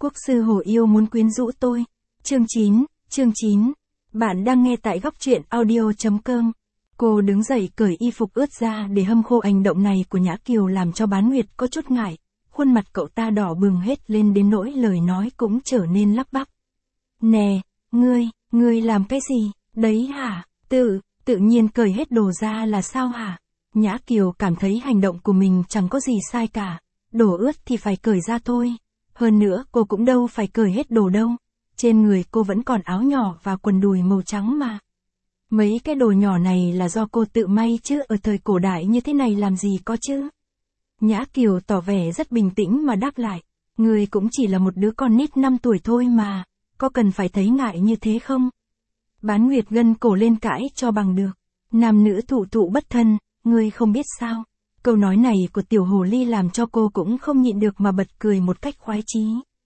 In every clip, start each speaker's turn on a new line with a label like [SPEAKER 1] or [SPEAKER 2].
[SPEAKER 1] Quốc sư Hồ Yêu muốn quyến rũ tôi. Chương 9. Bạn đang nghe tại góc truyện audio.com. Cô đứng dậy cởi y phục ướt ra để hâm khô. Hành động này của Nhã Kiều làm cho Bán Nguyệt có chút ngại. Khuôn mặt cậu ta đỏ bừng hết lên đến nỗi lời nói cũng trở nên lắp bắp. Nè, ngươi làm cái gì, đấy hả? Tự nhiên cởi hết đồ ra là sao hả? Nhã Kiều cảm thấy hành động của mình chẳng có gì sai cả. Đồ ướt thì phải cởi ra thôi. Hơn nữa cô cũng đâu phải cởi hết đồ đâu. Trên người cô vẫn còn áo nhỏ và quần đùi màu trắng mà. Mấy cái đồ nhỏ này là do cô tự may chứ ở thời cổ đại như thế này làm gì có chứ. Nhã Kiều tỏ vẻ rất bình tĩnh mà đáp lại. Ngươi cũng chỉ là một đứa con nít 5 tuổi thôi mà. Có cần phải thấy ngại như thế không? Bán Nguyệt gân cổ lên cãi cho bằng được. Nam nữ thụ bất thân, ngươi không biết sao. Câu nói này của tiểu hồ ly làm cho cô cũng không nhịn được mà bật cười một cách khoái chí.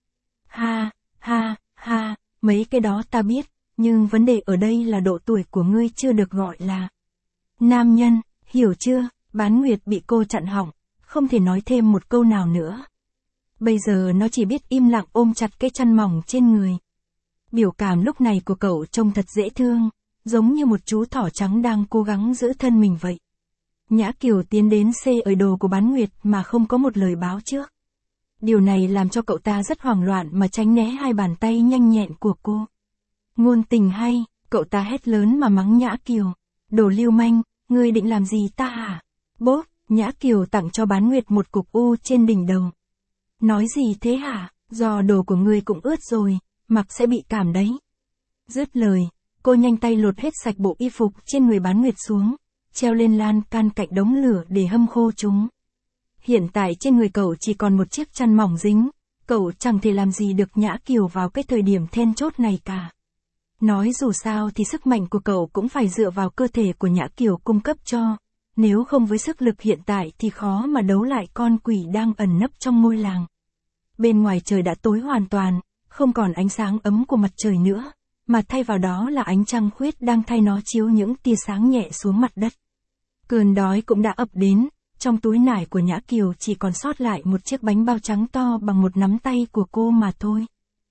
[SPEAKER 1] Ha, mấy cái đó ta biết, nhưng vấn đề ở đây là độ tuổi của ngươi chưa được gọi là nam nhân, hiểu chưa? Bán Nguyệt bị cô chặn họng, không thể nói thêm một câu nào nữa. Bây giờ nó chỉ biết im lặng ôm chặt cái chăn mỏng trên người. Biểu cảm lúc này của cậu trông thật dễ thương, giống như một chú thỏ trắng đang cố gắng giữ thân mình vậy. Nhã Kiều tiến đến xê ở đồ của Bán Nguyệt mà không có một lời báo trước. Điều này làm cho cậu ta rất hoảng loạn mà tránh né hai bàn tay nhanh nhẹn của cô. Ngôn tình hay, cậu ta hét lớn mà mắng Nhã Kiều. Đồ lưu manh, ngươi định làm gì ta hả? Bốp, Nhã Kiều tặng cho Bán Nguyệt một cục u trên đỉnh đầu. Nói gì thế hả? Do đồ của ngươi cũng ướt rồi, mặc sẽ bị cảm đấy. Dứt lời, cô nhanh tay lột hết sạch bộ y phục trên người Bán Nguyệt xuống, treo lên lan can cạnh đống lửa để hâm khô chúng. Hiện tại trên người cậu chỉ còn một chiếc chăn mỏng dính, cậu chẳng thể làm gì được Nhã Kiều vào cái thời điểm then chốt này cả. Nói dù sao thì sức mạnh của cậu cũng phải dựa vào cơ thể của Nhã Kiều cung cấp cho, nếu không với sức lực hiện tại thì khó mà đấu lại con quỷ đang ẩn nấp trong ngôi làng. Bên ngoài trời đã tối hoàn toàn, không còn ánh sáng ấm của mặt trời nữa, mà thay vào đó là ánh trăng khuyết đang thay nó chiếu những tia sáng nhẹ xuống mặt đất. Cơn đói cũng đã ập đến, trong túi nải của Nhã Kiều chỉ còn sót lại một chiếc bánh bao trắng to bằng một nắm tay của cô mà thôi.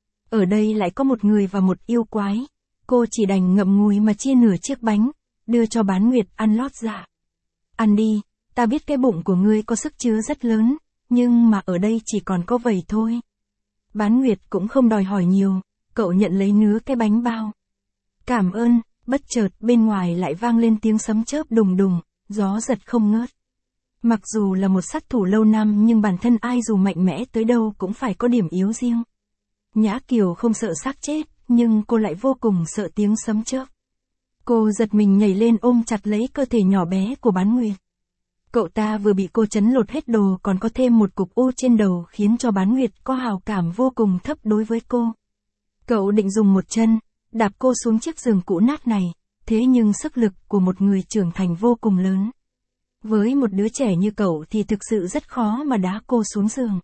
[SPEAKER 1] Ở đây lại có một người và một yêu quái, cô chỉ đành ngậm ngùi mà chia nửa chiếc bánh, đưa cho Bán Nguyệt ăn lót dạ. Ăn đi, ta biết cái bụng của ngươi có sức chứa rất lớn, nhưng mà ở đây chỉ còn có vầy thôi. Bán Nguyệt cũng không đòi hỏi nhiều, cậu nhận lấy nửa cái bánh bao. Cảm ơn, bất chợt bên ngoài lại vang lên tiếng sấm chớp đùng đùng, gió giật không ngớt. Mặc dù là một sát thủ lâu năm nhưng bản thân ai dù mạnh mẽ tới đâu cũng phải có điểm yếu riêng. Nhã Kiều không sợ xác chết, nhưng cô lại vô cùng sợ tiếng sấm chớp. Cô giật mình nhảy lên ôm chặt lấy cơ thể nhỏ bé của Bán Nguyệt. Cậu ta vừa bị cô chấn lột hết đồ còn có thêm một cục u trên đầu khiến cho Bán Nguyệt có hào cảm vô cùng thấp đối với cô. Cậu định dùng một chân, đạp cô xuống chiếc giường cũ nát này, thế nhưng sức lực của một người trưởng thành vô cùng lớn. Với một đứa trẻ như cậu thì thực sự rất khó mà đá cô xuống giường.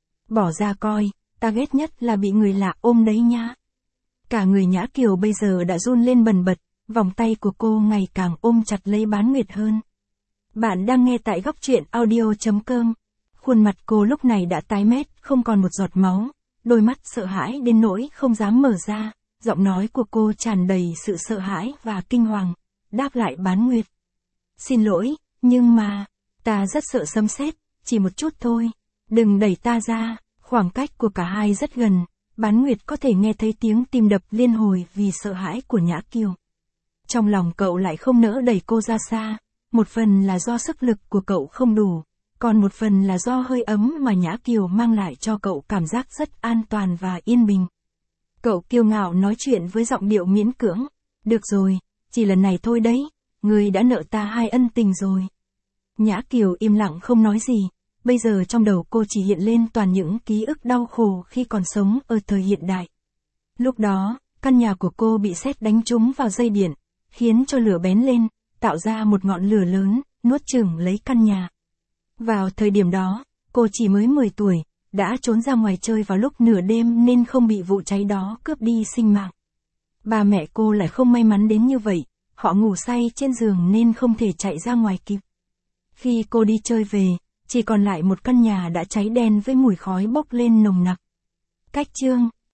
[SPEAKER 1] Bỏ ra coi, ta ghét nhất là bị người lạ ôm đấy nha. Cả người Nhã Kiều bây giờ đã run lên bần bật, vòng tay của cô ngày càng ôm chặt lấy Bán Nguyệt hơn. Bạn đang nghe tại góc truyện audio.com. Khuôn mặt cô lúc này đã tái mét, không còn một giọt máu, đôi mắt sợ hãi đến nỗi không dám mở ra, giọng nói của cô tràn đầy sự sợ hãi và kinh hoàng, đáp lại Bán Nguyệt. Xin lỗi, nhưng mà, ta rất sợ sấm sét, chỉ một chút thôi, đừng đẩy ta ra. Khoảng cách của cả hai rất gần, Bán Nguyệt có thể nghe thấy tiếng tim đập liên hồi vì sợ hãi của Nhã Kiều. Trong lòng cậu lại không nỡ đẩy cô ra xa, một phần là do sức lực của cậu không đủ, còn một phần là do hơi ấm mà Nhã Kiều mang lại cho cậu cảm giác rất an toàn và yên bình. Cậu kiêu ngạo nói chuyện với giọng điệu miễn cưỡng, được rồi, chỉ lần này thôi đấy, ngươi đã nợ ta 2 ân tình rồi. Nhã Kiều im lặng không nói gì, bây giờ trong đầu cô chỉ hiện lên toàn những ký ức đau khổ khi còn sống ở thời hiện đại. Lúc đó, căn nhà của cô bị sét đánh trúng vào dây điện, khiến cho lửa bén lên, tạo ra một ngọn lửa lớn, nuốt chửng lấy căn nhà. Vào thời điểm đó, cô chỉ mới 10 tuổi, đã trốn ra ngoài chơi vào lúc nửa đêm nên không bị vụ cháy đó cướp đi sinh mạng. Ba mẹ cô lại không may mắn đến như vậy, họ ngủ say trên giường nên không thể chạy ra ngoài kịp. Khi cô đi chơi về, chỉ còn lại một căn nhà đã cháy đen với mùi khói bốc lên nồng nặc. Cách chương